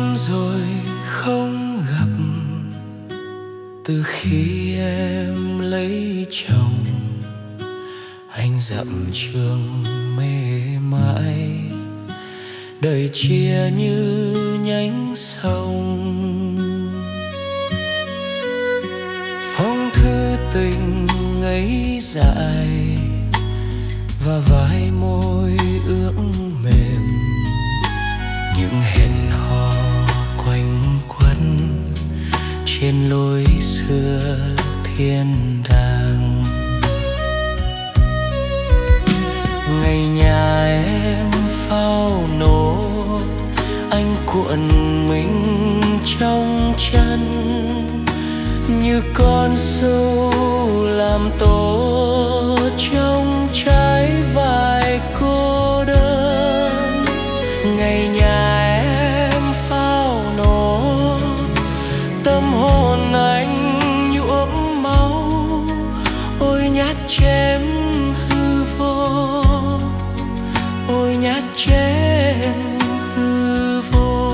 năm rồi không gặp, từ khi em lấy chồng. Anh dặm trường mê mãi, đời chia như nhánh sông. Phong thư tình ngây dại và vai môi ướt mềm, những hẹn hò quanh quẩn trên lối xưa thiên đàng. Ngày nhà em phao nổ, anh cuộn mình trong chăn như con sâu làm tổ trong trái vải cô đơn. Ngày nhà em phao nổ, tâm hồn anh nhuộm máu. Ôi nhát chém hư vô, ôi nhát chém hư vô.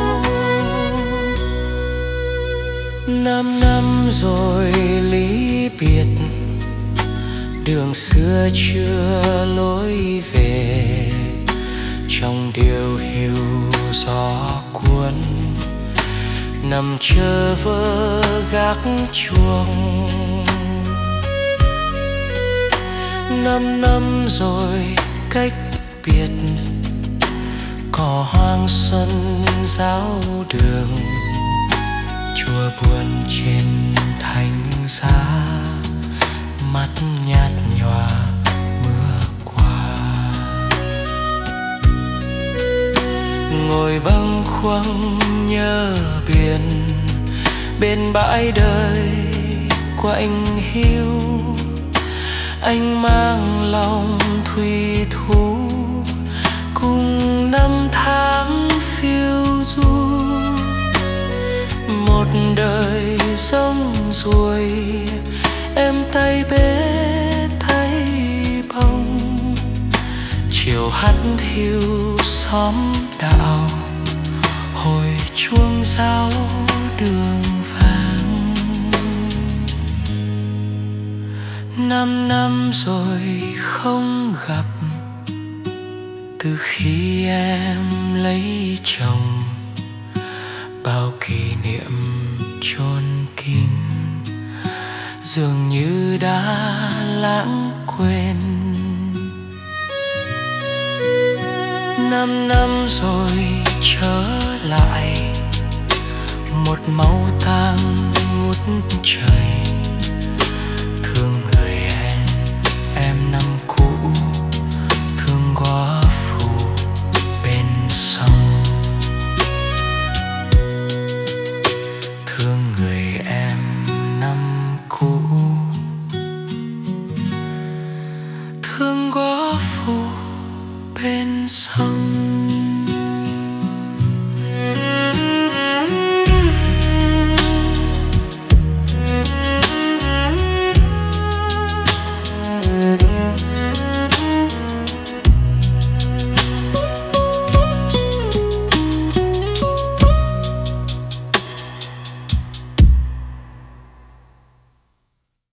5 năm rồi ly biệt, đường xưa chưa lối về. Trong điều hiu gió cuốn, nằm chờ vỡ gác chuông. 5 năm rồi cách biệt, cỏ hoang sân giáo đường. Chùa buồn trên thánh giá, mắt nhạt nhòa mưa qua. Ngồi bâng khuâng nhớ biển, bên bãi đời quạnh hiu. Anh mang lòng thủy thú cùng năm tháng phiêu du. Một đời giống ruồi, em tay bế tay bông. Chiều hắt hiu xóm đạo, hồi chuông giao đường vàng. 5 năm rồi không gặp, từ khi em lấy chồng. Bao kỷ niệm chôn kín, dường như đã lãng quên. 5 năm rồi trở lại, một máu tang ngút trời.